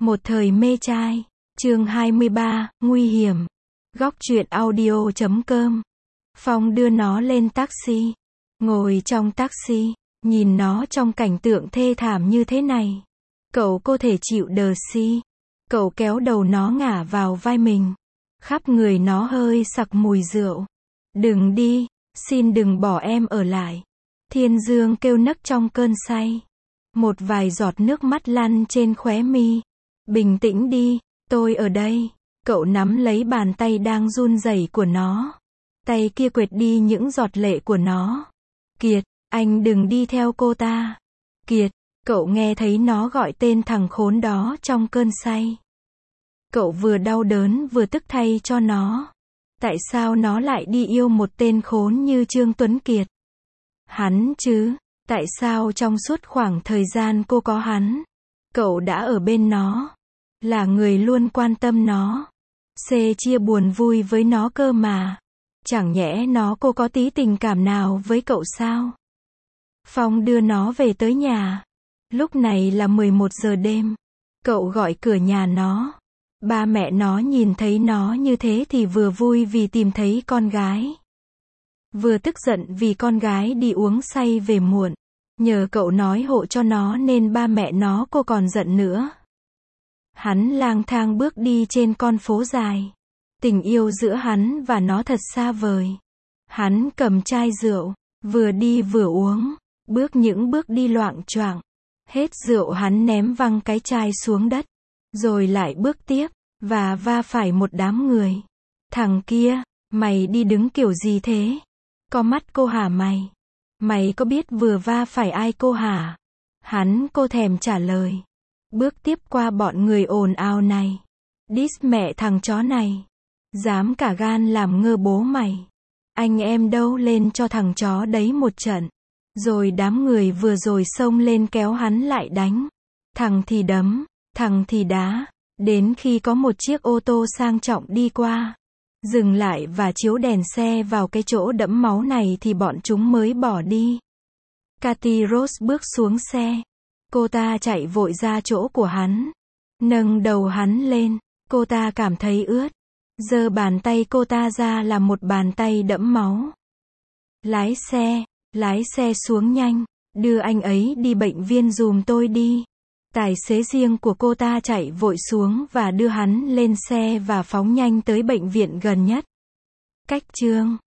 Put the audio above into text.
Một thời mê trai. Chương 23, nguy hiểm. Góc truyện audio.com. Phong đưa nó lên taxi. Ngồi trong taxi, nhìn nó trong cảnh tượng thê thảm như thế này. Cậu có thể chịu đờ si. Cậu kéo đầu nó ngả vào vai mình. Khắp người nó hơi sặc mùi rượu. Đừng đi, xin đừng bỏ em ở lại. Thiên Dương kêu nấc trong cơn say. Một vài giọt nước mắt lăn trên khóe mi. Bình tĩnh đi, tôi ở đây. Cậu nắm lấy bàn tay đang run rẩy của nó. Tay kia quệt đi những giọt lệ của nó. Kiệt, anh đừng đi theo cô ta. Kiệt, cậu nghe thấy nó gọi tên thằng khốn đó trong cơn say. Cậu vừa đau đớn vừa tức thay cho nó. Tại sao nó lại đi yêu một tên khốn như Trương Tuấn Kiệt? Hắn chứ, tại sao trong suốt khoảng thời gian cô có hắn, cậu đã ở bên nó, là người luôn quan tâm nó, chia buồn vui với nó cơ mà. Chẳng nhẽ cô có tí tình cảm nào với cậu sao? Phong đưa nó về tới nhà. Lúc này là 11 giờ đêm. Cậu gọi cửa nhà nó. Ba mẹ nó nhìn thấy nó như thế thì vừa vui vì tìm thấy con gái, vừa tức giận vì con gái đi uống say về muộn. Nhờ cậu nói hộ cho nó nên ba mẹ nó cô còn giận nữa. Hắn lang thang bước đi trên con phố dài. Tình yêu giữa hắn và nó thật xa vời. Hắn cầm chai rượu, vừa đi vừa uống, bước những bước đi loạng choạng. Hết rượu hắn ném văng cái chai xuống đất, rồi lại bước tiếp, và va phải một đám người. Thằng kia, mày đi đứng kiểu gì thế? Có mắt cô hả mày? Mày có biết vừa va phải ai cô hả? Cô thèm trả lời. Bước tiếp qua bọn người ồn ào này. Diss mẹ thằng chó này. Dám cả gan làm ngơ bố mày. Anh em đâu lên cho thằng chó đấy một trận. Rồi đám người vừa rồi xông lên kéo hắn lại đánh. Thằng thì đấm, thằng thì đá. Đến khi có một chiếc ô tô sang trọng đi qua, dừng lại và chiếu đèn xe vào cái chỗ đẫm máu này thì bọn chúng mới bỏ đi. Cathy Rose bước xuống xe. Cô ta chạy vội ra chỗ của hắn. Nâng đầu hắn lên. Cô ta cảm thấy ướt. Giơ bàn tay cô ta ra là một bàn tay đẫm máu. Lái xe xuống nhanh. Đưa anh ấy đi bệnh viện giùm tôi đi. Tài xế riêng của cô ta chạy vội xuống và đưa hắn lên xe và phóng nhanh tới bệnh viện gần nhất. Cách chương